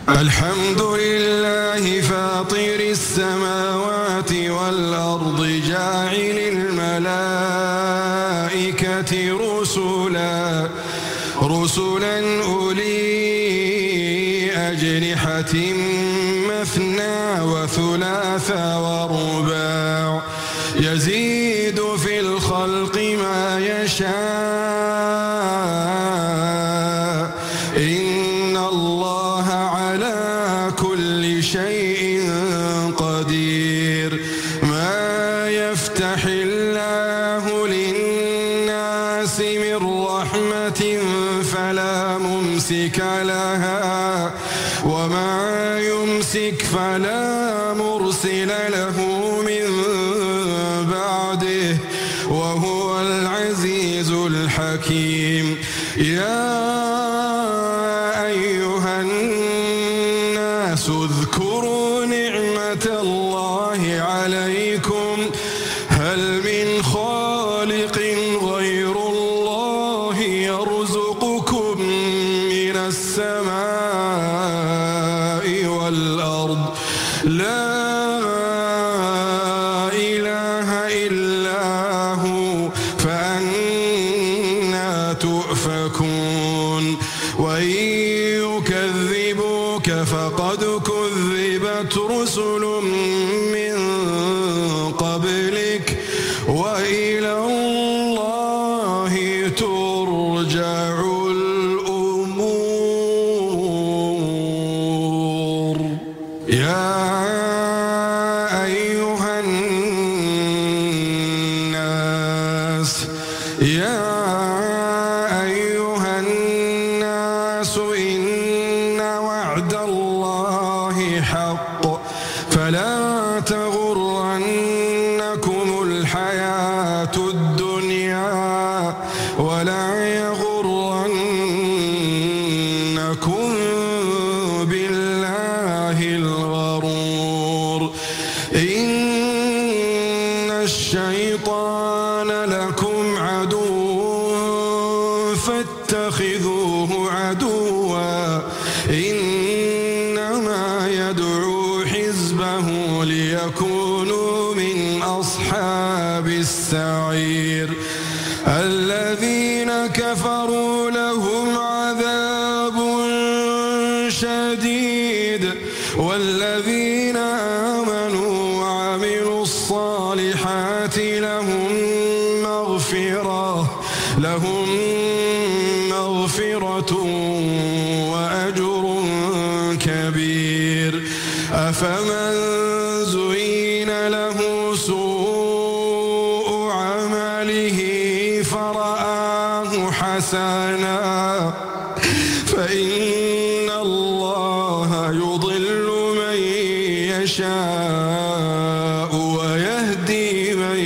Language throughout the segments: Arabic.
الحمد لله فاطر السماوات والأرض جاعل الملائكة رسلا أولي أجنحة مثنى وثلاث ورباع يزيد في الخلق ما يشاء إن الله على كل شيء قدير ما يفتح الله للناس من رحمة فلا ممسك لها وما يمسك فلا مرسل له من بعده وهو العزيز الحكيم يا أيها الناس اذكروا نعمة الله عليكم هل من خالق غير الله يرزقكم من السماء والأرض لا إله إلا هو فأنا تؤفكون وإن يكذبوك فقد كذبت رسل من قبلك وإلى الله ترجع الأمور يا أيها الناس إن وعد الله حق فلا تغرنكم الحياة الدنيا ولا يغرنكم بالله الغرور إن الشيطان لكم عدو فاتخذوه عدوا إنما يدعو حزبه ليكونوا من أصحاب السعير الذين كفروا لهم عذاب شديد والذين آمنوا وعملوا الصالحات لهم مغفرة وأجر كبير أفمن زين له سوء عمله فرآه حسنا فإن الله يضل من يشاء ويهدي من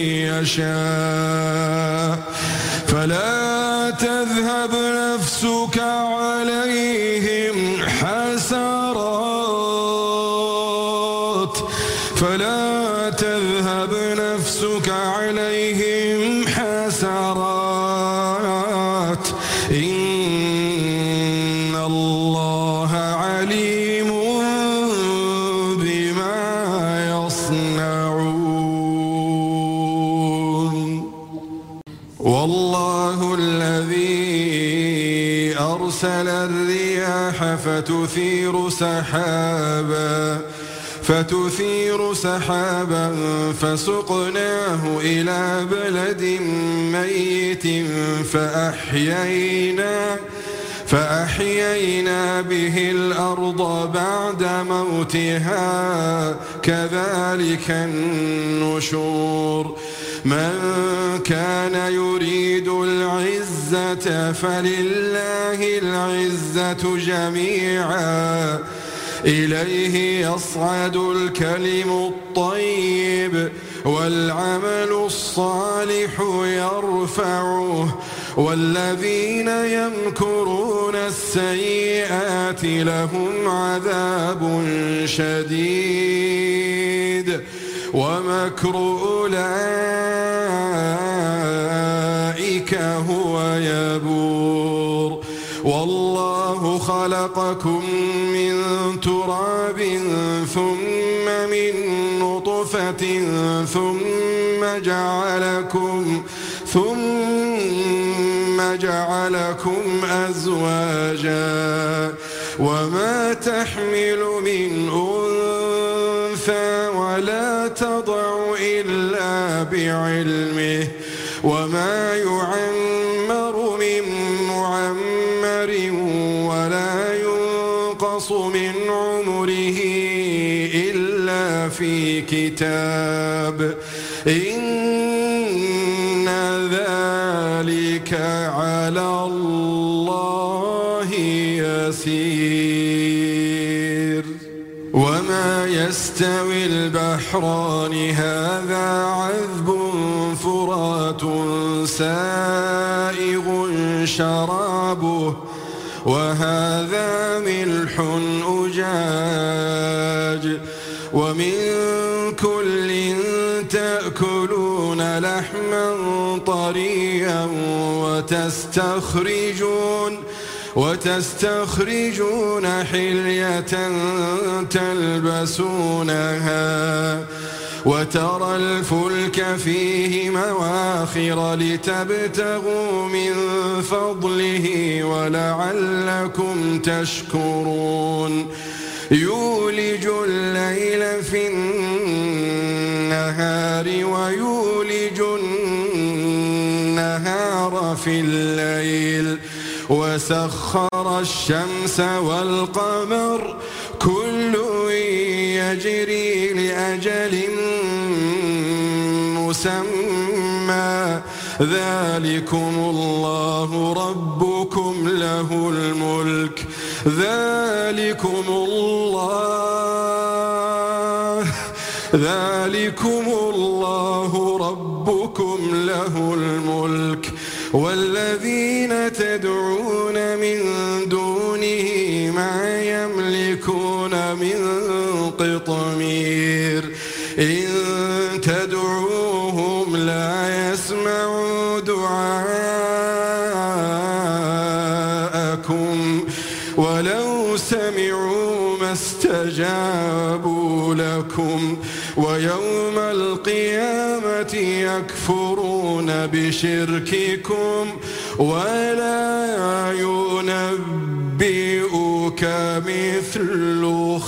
يشاء فلا تذهب نفسك عليهم حسرات إن الله عليم بما يصنعون والله الذي أرسل الرياح فتثير سحابا فسقناه إلى بلد ميت فأحيينا به الأرض بعد موتها كذلك النشور من كان يريد العزة فلله العزة جميعا إليه يصعد الكلم الطيب والعمل الصالح يرفعه والذين يمكرون السيئات لهم عذاب شديد ومكر أولئك هو يبور والله خلق خلقكم من تراب ثم من نطفة ثم جعلكم أزواجا وما تحمل من أنثى ولا تضع إلا بعلمه وما يعمر من معمر ولا ينقص من عمره إلا في كتاب إن ذلك على الله يسير وما يستوي البحران هذا عذب فرات سائغ شرابه وهذا ملح أجاج ومن كل تأكلون لحما طريا وتستخرجون حلية تلبسونها وترى الفلك فيه مواخر لتبتغوا من فضله ولعلكم تشكرون يولج الليل في النهار ويولج النهار في الليل وسخر الشمس والقمر كل يجري لأجل مسمى ذلكم الله ربكم له الملك ذلكم الله ربكم له الملك والذين تدعون من دونه ما يملكون من قطمير إن تدعوهم لا يسمعوا دعاءكم ولو سمعوا ما استجابوا لكم ويوم القيامة يكفرون بشرككم ولا ينبئك مثل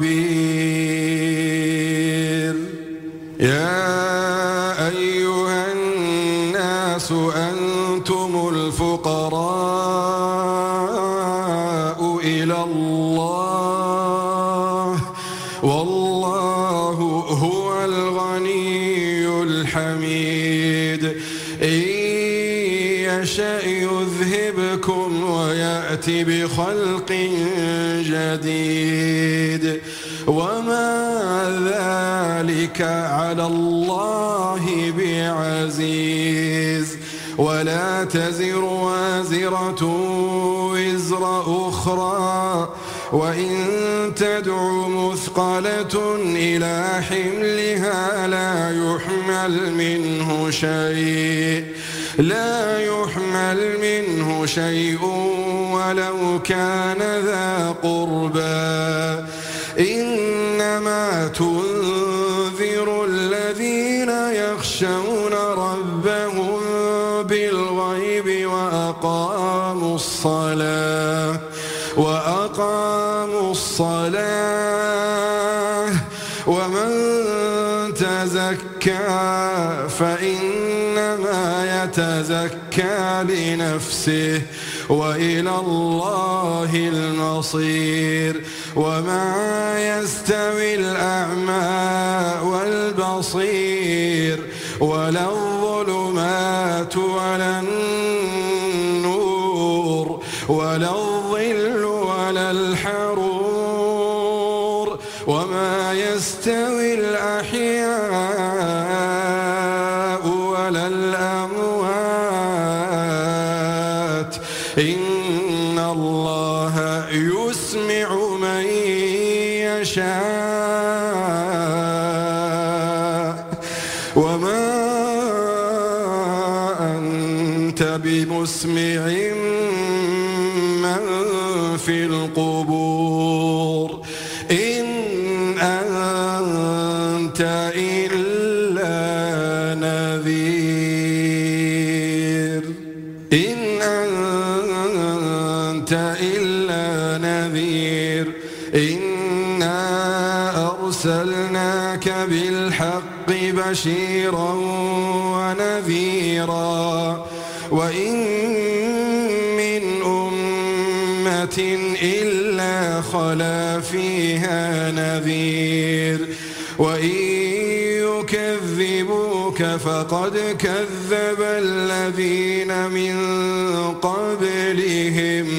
خبير يا أيها الناس أنتم الفقراء إلى الله والله هو الغني الحميد إن يشأ يذهبكم ويأتي بخلق جديد وما ذلك على الله بعزيز ولا تزر وازرة وزر أخرى وإن تدع مثقلة إلى حملها لا يحمل منه شيء ولو كان ذا قربى إنما تنذر الذين يخشون ربهم بالغيب وأقاموا الصلاة ومن تزكى فإنما يتزكى لنفسه وإلى الله المصير وما يستوي الأعمى والبصير ولا الظلمات ولا النور ولا الظل ولا الحرور وما يستوي الأحياء ولا الأموات إن الله يسمع من يشاء وما أنت بمسمع من في القبور القبور إن أنت إلا نذير إن أنت إلا نذير إنا أرسلناك بالحق بشيرا ونذيرا وإن من أمة إلا خلا فيها نذير وإن يكذبوك فقد كذب الذين من قبلهم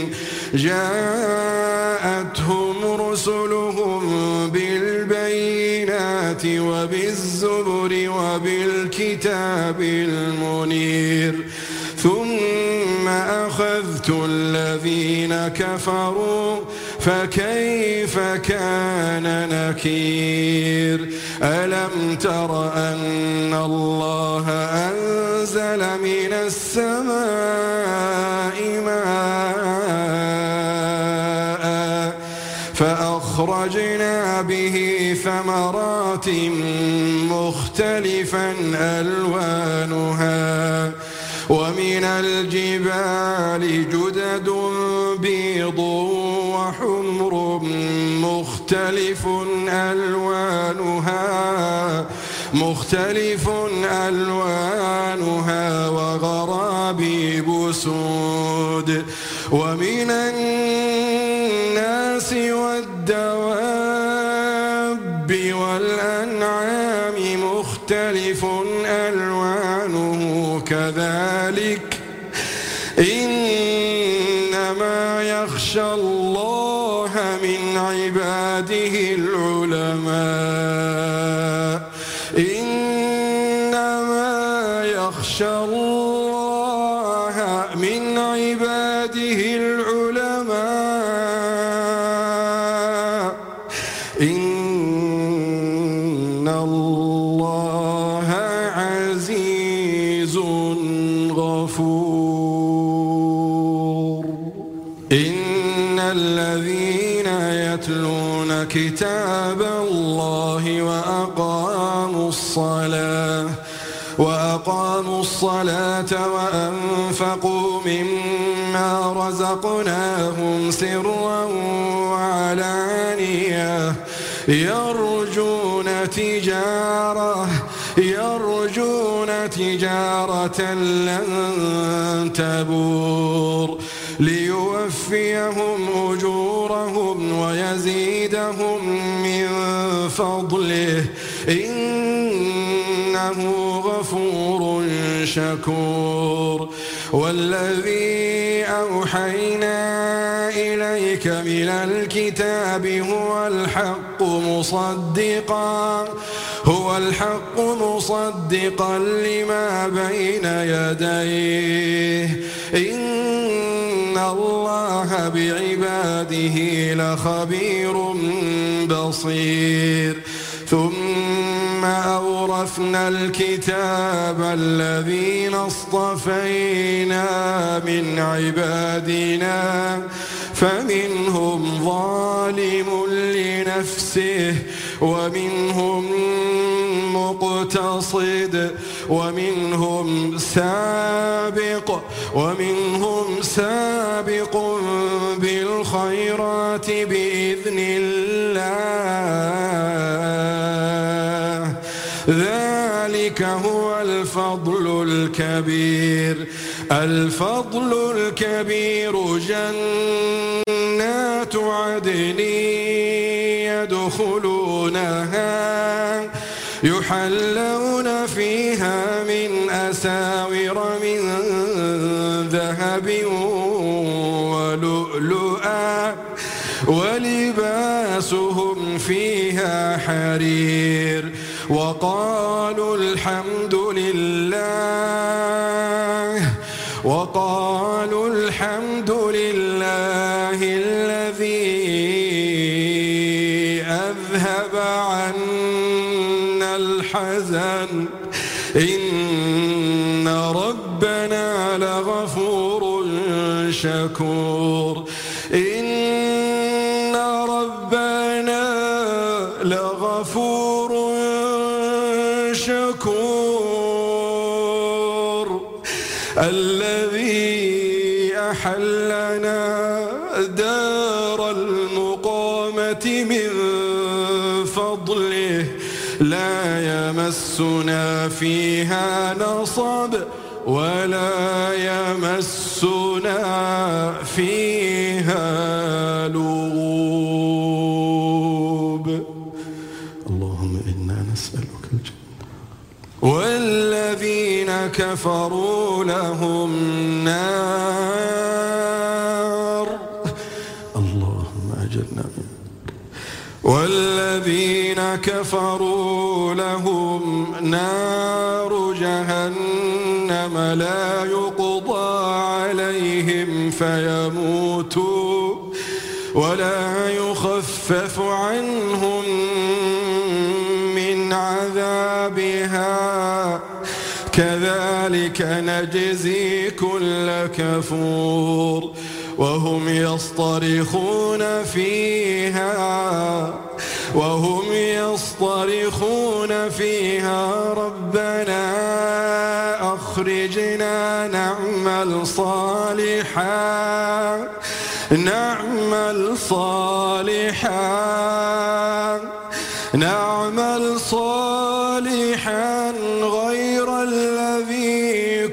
جاءتهم رسلهم بالبينات وبالزبر وبالكتاب المنير ثم أخذت الذين كفروا فكيف كان نكير ألم تر أن الله أنزل من السماء ماء فأخرجنا به ثمرات مختلفا ألوانها ومن الجبال جدد بيض وحمر مختلف ألوانها وغرابيب سود ومن الناس والدواب والأنعام مختلف ألوانه كذلك إنما يخشى الله من عباده العلماء إنما يخشى الله من عباده العلماء إن الله عزيز غفور إن الذين يتلون كتاب الله وأقاموا الصلاة وأنفقوا مما رزقناهم سرا وعلانية يرجون تجارة لن تبور ليوفيهم أجورهم ويزيدهم من فضله إنه غفور شكور والذي أوحينا إليك من الكتاب هو الحق مصدقا لما بين يديه إن الله بعباده لخبير بصير ثم أورثنا الكتاب الذين اصطفينا من عبادنا فمنهم ظالم لنفسه ومنهم مقتصد ومنهم سابق بالخيرات بإذن الله ذلك هو الفضل الكبير جنات عدن يدخلونها يحلون فيها من أساور من ذهب ولؤلؤا ولباسهم فيها حرير وقالوا الحمد لله الذي أذهب عنا الحزن إن ربنا لغفور شكور إن لغفور شكور الذي أحلنا دار المقامة من فضله لا يمسنا فيها نصب ولا يمسنا فيها لغوب. اللهم إنا نسألك الجنة. والذين كفروا لهم نار، اللهم أجرنا منها. والذين كفروا لهم نار جهنم لا يقضى عليهم فيموتوا ولا يخفف عنهم من عذابها كذلك نجزي كل كفور. وهم يصطرخون فيها ربنا أخرجنا نعمل صالحا غير الذي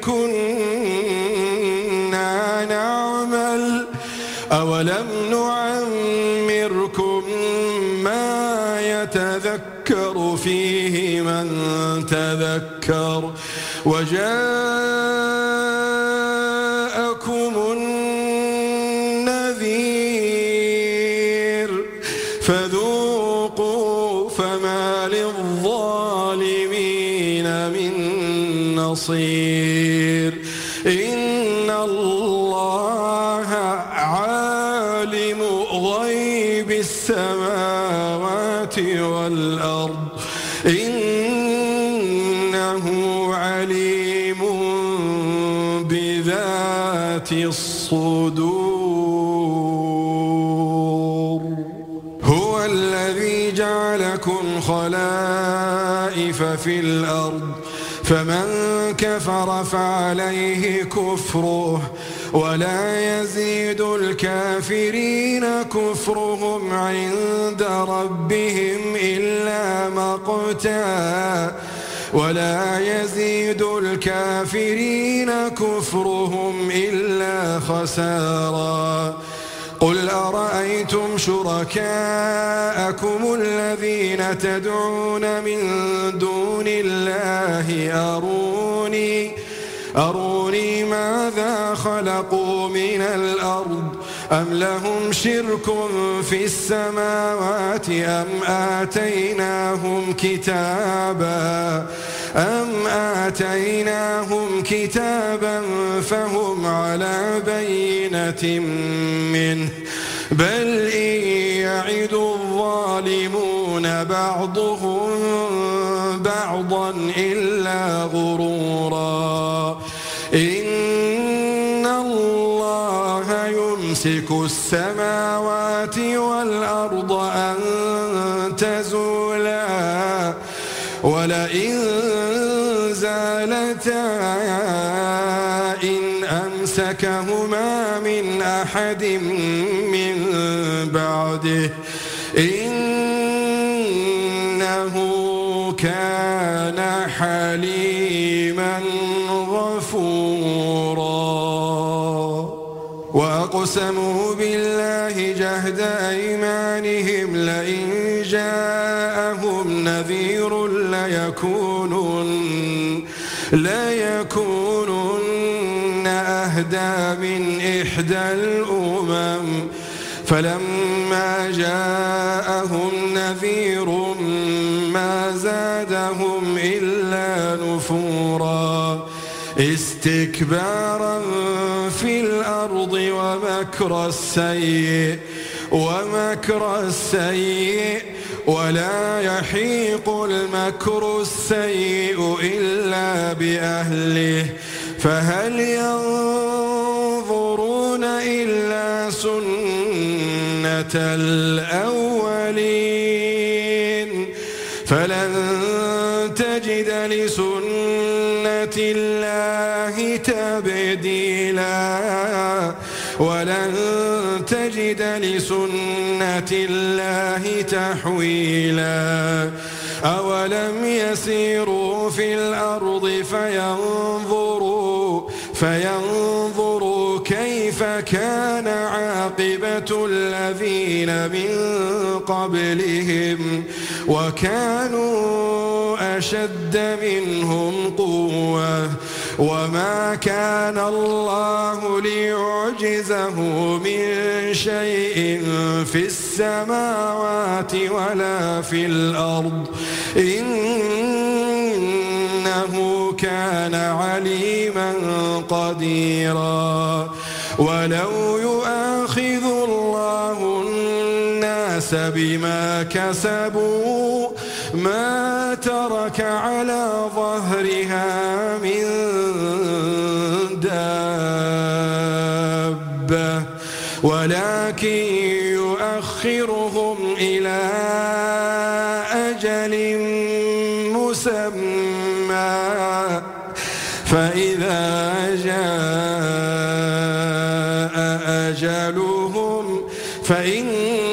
كنا نعمل أولم نعمركم ما يتذكر فيه من تذكر وجاءكم النذير فذوقوا فما للظالمين من نصير. إن الله عالم غيب السماوات والأرض إنه عليم بذات الصدور. هو الذي جعلكم خلائف في الأرض فمن كفر فعليه كفره ولا يزيد الكافرين كفرهم عند ربهم إلا مقتا ولا يزيد الكافرين كفرهم إلا خسارا. قل أرأيتم شركاءكم الذين تدعون من دون الله أروني ماذا خلقوا من الأرض أم لهم شرك في السماوات أم آتيناهم كتابا فهم على بينة منه بل إن يعد الظالمون بعضهم بعضا إلا غرورا. إن الله يمسك السماوات والأرض أن تزولا ولئن زالتا إن أمسكهما من أحد من بعده إنه كان حليما غفورا. وأقسموا بالله جهد أيمانهم لئن جاءهم نذير ليكونن أهدى من إحدى الأمم فلما جاءهم نذير ما زادهم إلا نفورا استكبارا في الأرض ومكر السيء ولا يحيق المكر السيء إلا بأهله فهل ينظرون إلا سنة الأولين فلن تجد لسنة الله تبديلا ولن تجد لسنة الله تحويلا أولم يسيروا في الأرض فينظروا كيف كان عاقبة الذين من قبلهم وكانوا أشد منهم قوة وما كان الله ليعجزه من شيء في السماوات ولا في الأرض إنه كان عليما قديرا ولو يؤاخذ الله الناس بما كسبوا ما ترك على ظهرها من دابة ولكن يؤخرهم إلى أجل مسمى فإذا جاء أجلهم فإن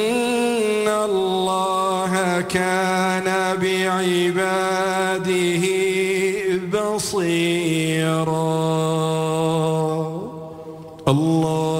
الله كان بعباده بصيرا. الله